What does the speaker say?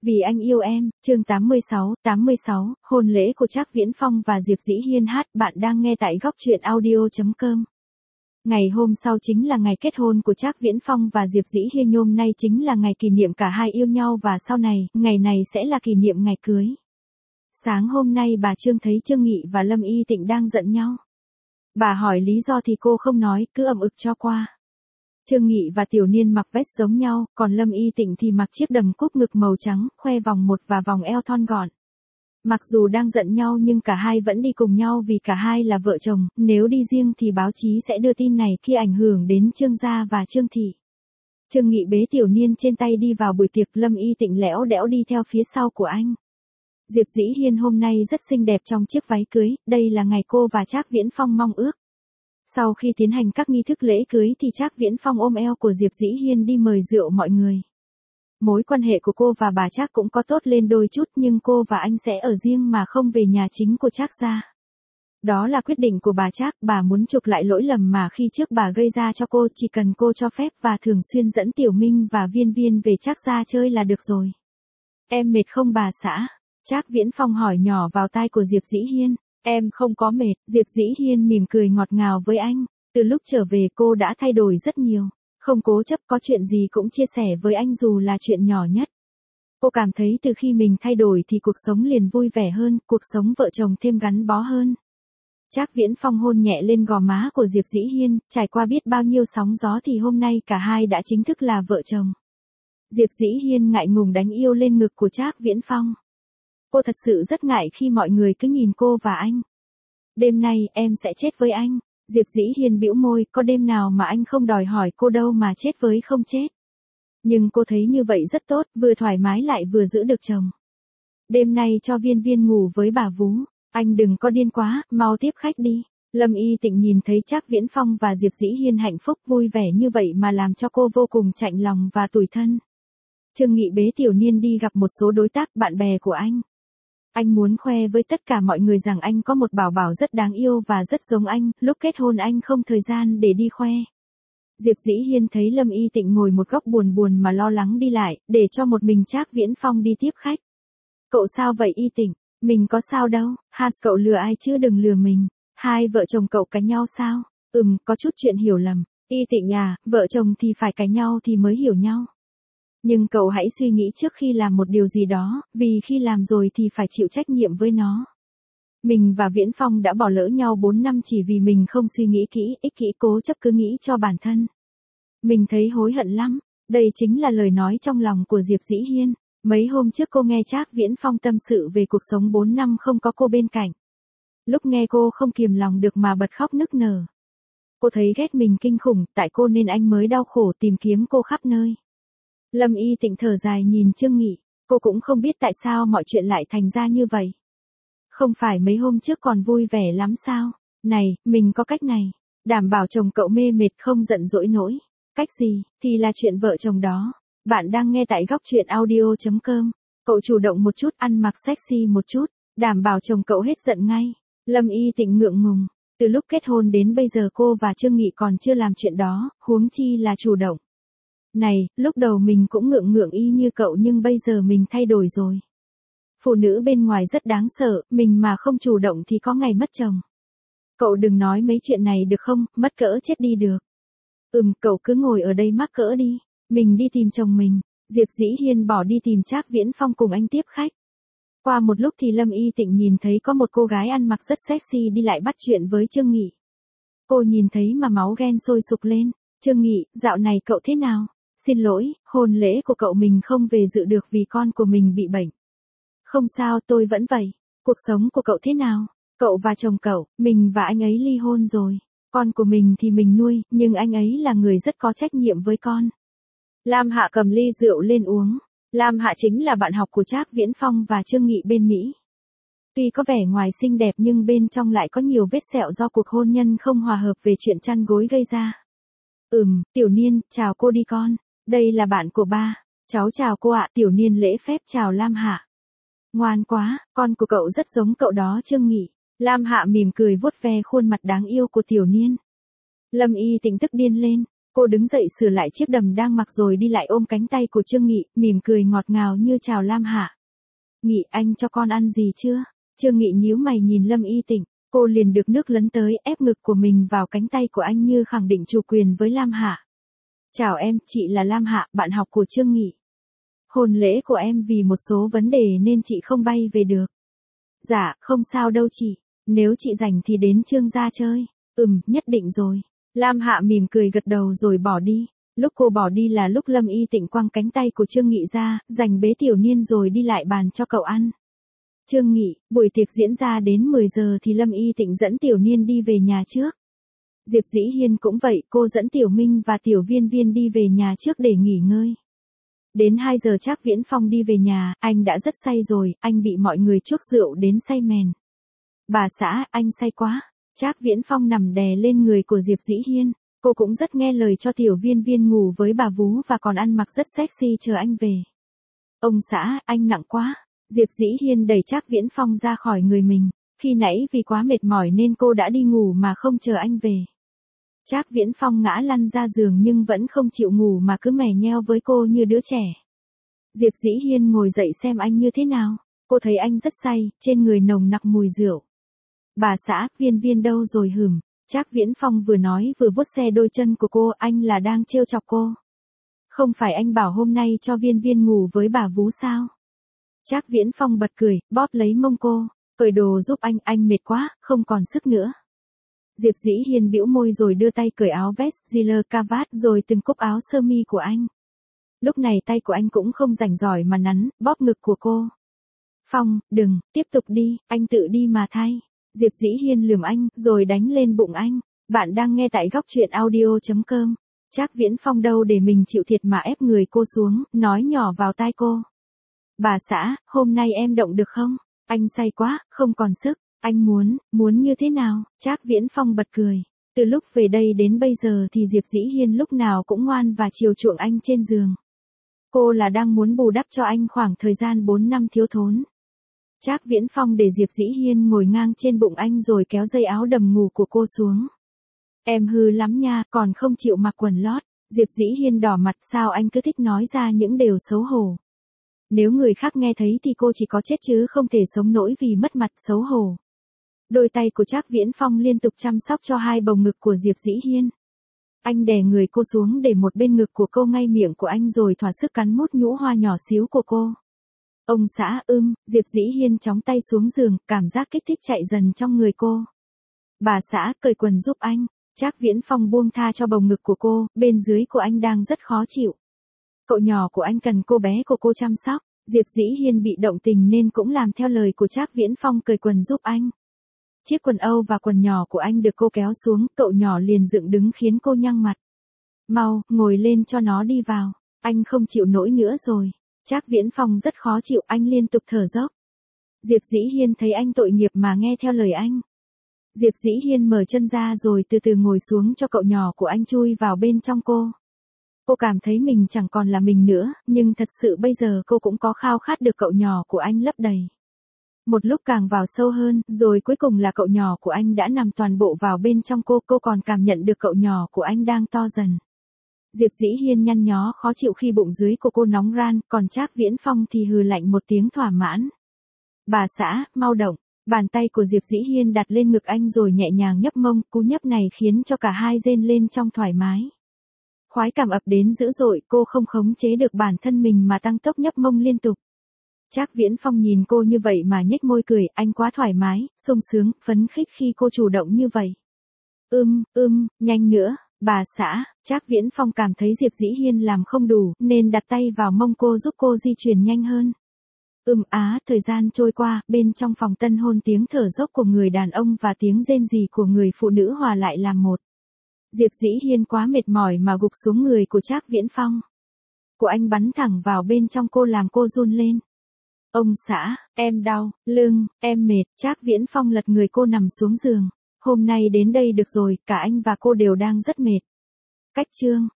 Vì anh yêu em, chương 86, hôn lễ của Trác Viễn Phong và Diệp Dĩ Hiên hát, bạn đang nghe tại góc truyện audio.com. Ngày hôm sau chính là ngày kết hôn của Trác Viễn Phong và Diệp Dĩ Hiên, hôm nay chính là ngày kỷ niệm cả hai yêu nhau và sau này, ngày này sẽ là kỷ niệm ngày cưới. Sáng hôm nay bà Trương thấy Trương Nghị và Lâm Y Tịnh đang giận nhau. Bà hỏi lý do thì cô không nói, cứ ậm ực cho qua. Trương Nghị và Tiểu Niên mặc vest giống nhau, còn Lâm Y Tịnh thì mặc chiếc đầm cúc ngực màu trắng, khoe vòng một và vòng eo thon gọn. Mặc dù đang giận nhau nhưng cả hai vẫn đi cùng nhau vì cả hai là vợ chồng, nếu đi riêng thì báo chí sẽ đưa tin này kia ảnh hưởng đến Trương gia và Trương thị. Trương Nghị bế Tiểu Niên trên tay đi vào buổi tiệc, Lâm Y Tịnh lẽo đẽo đi theo phía sau của anh. Diệp Dĩ Hiên hôm nay rất xinh đẹp trong chiếc váy cưới, đây là ngày cô và Trác Viễn Phong mong ước. Sau khi tiến hành các nghi thức lễ cưới thì Trác Viễn Phong ôm eo của Diệp Dĩ Hiên đi mời rượu mọi người. Mối quan hệ của cô và bà Trác cũng có tốt lên đôi chút nhưng cô và anh sẽ ở riêng mà không về nhà chính của Trác gia. Đó là quyết định của bà Trác, bà muốn chuộc lại lỗi lầm mà khi trước bà gây ra cho cô, chỉ cần cô cho phép và thường xuyên dẫn Tiểu Minh và Viên Viên về Trác gia chơi là được rồi. Em mệt không bà xã? Trác Viễn Phong hỏi nhỏ vào tai của Diệp Dĩ Hiên. Em không có mệt, Diệp Dĩ Hiên mỉm cười ngọt ngào với anh. Từ lúc trở về cô đã thay đổi rất nhiều. Không cố chấp, có chuyện gì cũng chia sẻ với anh dù là chuyện nhỏ nhất. Cô cảm thấy từ khi mình thay đổi thì cuộc sống liền vui vẻ hơn, cuộc sống vợ chồng thêm gắn bó hơn. Trác Viễn Phong hôn nhẹ lên gò má của Diệp Dĩ Hiên, trải qua biết bao nhiêu sóng gió thì hôm nay cả hai đã chính thức là vợ chồng. Diệp Dĩ Hiên ngại ngùng đánh yêu lên ngực của Trác Viễn Phong. Cô thật sự rất ngại khi mọi người cứ nhìn cô và anh. Đêm nay em sẽ chết với anh. Diệp Dĩ Hiên bĩu môi, có đêm nào mà anh không đòi hỏi cô đâu mà chết với không chết. Nhưng cô thấy như vậy rất tốt, vừa thoải mái lại vừa giữ được chồng. Đêm nay cho Viên Viên ngủ với bà vú. Anh đừng có điên quá, mau tiếp khách đi. Lâm Y Tịnh nhìn thấy Trác Viễn Phong và Diệp Dĩ Hiên hạnh phúc vui vẻ như vậy mà làm cho cô vô cùng chạnh lòng và tủi thân. Trương Nghị bế Tiểu Niên đi gặp một số đối tác bạn bè của anh. Anh muốn khoe với tất cả mọi người rằng anh có một bảo bảo rất đáng yêu và rất giống anh, lúc kết hôn anh không thời gian để đi khoe. Diệp Dĩ Hiên thấy Lâm Y Tịnh ngồi một góc buồn buồn mà lo lắng đi lại, để cho một mình Trác Viễn Phong đi tiếp khách. Cậu sao vậy Y Tịnh? Mình có sao đâu, cậu lừa ai chứ đừng lừa mình. Hai vợ chồng cậu cãi nhau sao? Có chút chuyện hiểu lầm. Y Tịnh à, vợ chồng thì phải cãi nhau thì mới hiểu nhau. Nhưng cậu hãy suy nghĩ trước khi làm một điều gì đó, vì khi làm rồi thì phải chịu trách nhiệm với nó. Mình và Viễn Phong đã bỏ lỡ nhau 4 năm chỉ vì mình không suy nghĩ kỹ, ích kỷ cố chấp cứ nghĩ cho bản thân. Mình thấy hối hận lắm, đây chính là lời nói trong lòng của Diệp Dĩ Hiên. Mấy hôm trước cô nghe Trác Viễn Phong tâm sự về cuộc sống 4 năm không có cô bên cạnh. Lúc nghe cô không kiềm lòng được mà bật khóc nức nở. Cô thấy ghét mình kinh khủng, tại cô nên anh mới đau khổ tìm kiếm cô khắp nơi. Lâm Y Tịnh thở dài nhìn Trương Nghị, cô cũng không biết tại sao mọi chuyện lại thành ra như vậy. Không phải mấy hôm trước còn vui vẻ lắm sao? Này, mình có cách này, đảm bảo chồng cậu mê mệt không giận dỗi nổi. Cách gì, thì là chuyện vợ chồng đó. Bạn đang nghe tại góc truyện audio.com. Cậu chủ động một chút, ăn mặc sexy một chút, đảm bảo chồng cậu hết giận ngay. Lâm Y Tịnh ngượng ngùng, từ lúc kết hôn đến bây giờ cô và Trương Nghị còn chưa làm chuyện đó, huống chi là chủ động. Này, lúc đầu mình cũng ngượng ngượng y như cậu nhưng bây giờ mình thay đổi rồi. Phụ nữ bên ngoài rất đáng sợ, mình mà không chủ động thì có ngày mất chồng. Cậu đừng nói mấy chuyện này được không, mất cỡ chết đi được. Cậu cứ ngồi ở đây mắc cỡ đi, mình đi tìm chồng mình. Diệp Dĩ Hiên bỏ đi tìm Trác Viễn Phong cùng anh tiếp khách. Qua một lúc thì Lâm Y Tịnh nhìn thấy có một cô gái ăn mặc rất sexy đi lại bắt chuyện với Trương Nghị. Cô nhìn thấy mà máu ghen sôi sục lên. Trương Nghị, dạo này cậu thế nào? Xin lỗi, hôn lễ của cậu mình không về dự được vì con của mình bị bệnh. Không sao, tôi vẫn vậy. Cuộc sống của cậu thế nào? Cậu và chồng cậu, mình và anh ấy ly hôn rồi. Con của mình thì mình nuôi, nhưng anh ấy là người rất có trách nhiệm với con. Lam Hạ cầm ly rượu lên uống. Lam Hạ chính là bạn học của Trác Viễn Phong và Trương Nghị bên Mỹ. Tuy có vẻ ngoài xinh đẹp nhưng bên trong lại có nhiều vết sẹo do cuộc hôn nhân không hòa hợp về chuyện chăn gối gây ra. Tiểu Niên, chào cô đi con. Đây là bạn của ba. Cháu chào cô ạ. Tiểu Niên lễ phép chào Lam Hạ. Ngoan quá, con của cậu rất giống cậu đó Trương Nghị. Lam Hạ mỉm cười vuốt ve khuôn mặt đáng yêu của Tiểu Niên. Lâm Y Tịnh tức điên lên. Cô đứng dậy sửa lại chiếc đầm đang mặc rồi đi lại ôm cánh tay của Trương Nghị, mỉm cười ngọt ngào như chào Lam Hạ. Nghị, anh cho con ăn gì chưa? Trương Nghị nhíu mày nhìn Lâm Y Tịnh, cô liền được nước lấn tới ép ngực của mình vào cánh tay của anh như khẳng định chủ quyền với Lam Hạ. Chào em, chị là Lam Hạ, bạn học của Trương Nghị. Hôn lễ của em vì một số vấn đề nên chị không bay về được. Dạ, không sao đâu chị, nếu chị rảnh thì đến Trương gia chơi. Nhất định rồi. Lam Hạ mỉm cười gật đầu rồi bỏ đi. Lúc cô bỏ đi là lúc Lâm Y Tịnh quăng cánh tay của Trương Nghị ra, giành bế Tiểu Niên rồi đi lại bàn cho cậu ăn. Trương Nghị, buổi tiệc diễn ra đến 10 giờ thì Lâm Y Tịnh dẫn Tiểu Niên đi về nhà trước. Diệp Dĩ Hiên cũng vậy, cô dẫn Tiểu Minh và Tiểu Viên Viên đi về nhà trước để nghỉ ngơi. Đến 2 giờ Trác Viễn Phong đi về nhà, anh đã rất say rồi, anh bị mọi người chuốc rượu đến say mềm. Bà xã, anh say quá. Trác Viễn Phong nằm đè lên người của Diệp Dĩ Hiên, cô cũng rất nghe lời cho Tiểu Viên Viên ngủ với bà vú và còn ăn mặc rất sexy chờ anh về. Ông xã, anh nặng quá. Diệp Dĩ Hiên đẩy Trác Viễn Phong ra khỏi người mình, khi nãy vì quá mệt mỏi nên cô đã đi ngủ mà không chờ anh về. Trác Viễn Phong ngã lăn ra giường nhưng vẫn không chịu ngủ mà cứ mè nheo với cô như đứa trẻ. Diệp Dĩ Hiên ngồi dậy xem anh như thế nào, cô thấy anh rất say, trên người nồng nặc mùi rượu. Bà xã, Viên Viên đâu rồi hửm? Trác Viễn Phong vừa nói vừa vuốt xe đôi chân của cô, anh là đang trêu chọc cô. Không phải anh bảo hôm nay cho Viên Viên ngủ với bà vú sao? Trác Viễn Phong bật cười, bóp lấy mông cô, cởi đồ giúp anh mệt quá, không còn sức nữa. Diệp Dĩ Hiên bĩu môi rồi đưa tay cởi áo vest, Ziller cravat rồi từng cúc áo sơ mi của anh. Lúc này tay của anh cũng không rảnh rỗi mà nắn, bóp ngực của cô. Phong, đừng, tiếp tục đi, anh tự đi mà thay. Diệp Dĩ Hiên lườm anh, rồi đánh lên bụng anh. Bạn đang nghe tại góc truyện audio.com. Trác Viễn Phong đâu để mình chịu thiệt mà ép người cô xuống, nói nhỏ vào tai cô. Bà xã, hôm nay em động được không? Anh say quá, không còn sức. Anh muốn như thế nào? Trác Viễn Phong bật cười. Từ lúc về đây đến bây giờ thì Diệp Dĩ Hiên lúc nào cũng ngoan và chiều chuộng anh trên giường. Cô là đang muốn bù đắp cho anh khoảng thời gian 4 năm thiếu thốn. Trác Viễn Phong để Diệp Dĩ Hiên ngồi ngang trên bụng anh rồi kéo dây áo đầm ngủ của cô xuống. Em hư lắm nha, còn không chịu mặc quần lót. Diệp Dĩ Hiên đỏ mặt, sao anh cứ thích nói ra những điều xấu hổ. Nếu người khác nghe thấy thì cô chỉ có chết chứ không thể sống nổi vì mất mặt xấu hổ. Đôi tay của Trác Viễn Phong liên tục chăm sóc cho hai bồng ngực của Diệp Dĩ Hiên. Anh đè người cô xuống để một bên ngực của cô ngay miệng của anh rồi thỏa sức cắn mút nhũ hoa nhỏ xíu của cô. Ông xã, Diệp Dĩ Hiên chóng tay xuống giường, cảm giác kích thích chạy dần trong người cô. Bà xã, cởi quần giúp anh. Trác Viễn Phong buông tha cho bồng ngực của cô, bên dưới của anh đang rất khó chịu. Cậu nhỏ của anh cần cô bé của cô chăm sóc. Diệp Dĩ Hiên bị động tình nên cũng làm theo lời của Trác Viễn Phong cởi quần giúp anh. Chiếc quần Âu và quần nhỏ của anh được cô kéo xuống, cậu nhỏ liền dựng đứng khiến cô nhăn mặt. Mau, ngồi lên cho nó đi vào. Anh không chịu nổi nữa rồi. Trác Viễn Phong rất khó chịu, anh liên tục thở dốc. Diệp Dĩ Hiên thấy anh tội nghiệp mà nghe theo lời anh. Diệp Dĩ Hiên mở chân ra rồi từ từ ngồi xuống cho cậu nhỏ của anh chui vào bên trong cô. Cô cảm thấy mình chẳng còn là mình nữa, nhưng thật sự bây giờ cô cũng có khao khát được cậu nhỏ của anh lấp đầy. Một lúc càng vào sâu hơn, rồi cuối cùng là cậu nhỏ của anh đã nằm toàn bộ vào bên trong cô còn cảm nhận được cậu nhỏ của anh đang to dần. Diệp Dĩ Hiên nhăn nhó khó chịu khi bụng dưới của cô nóng ran, còn Trác Viễn Phong thì hừ lạnh một tiếng thỏa mãn. Bà xã, mau động. Bàn tay của Diệp Dĩ Hiên đặt lên ngực anh rồi nhẹ nhàng nhấp mông, cú nhấp này khiến cho cả hai rên lên trong thoải mái. Khoái cảm ập đến dữ dội, cô không khống chế được bản thân mình mà tăng tốc nhấp mông liên tục. Trác Viễn Phong nhìn cô như vậy mà nhếch môi cười, anh quá thoải mái, sung sướng, phấn khích khi cô chủ động như vậy. Nhanh nữa, bà xã. Trác Viễn Phong cảm thấy Diệp Dĩ Hiên làm không đủ, nên đặt tay vào mông cô giúp cô di chuyển nhanh hơn. Thời gian trôi qua, bên trong phòng tân hôn tiếng thở dốc của người đàn ông và tiếng rên rỉ của người phụ nữ hòa lại làm một. Diệp Dĩ Hiên quá mệt mỏi mà gục xuống người của Trác Viễn Phong. Của anh bắn thẳng vào bên trong cô làm cô run lên. Ông xã, em đau, lưng, em mệt. Trác Viễn Phong lật người cô nằm xuống giường. Hôm nay đến đây được rồi, cả anh và cô đều đang rất mệt. Cách chương.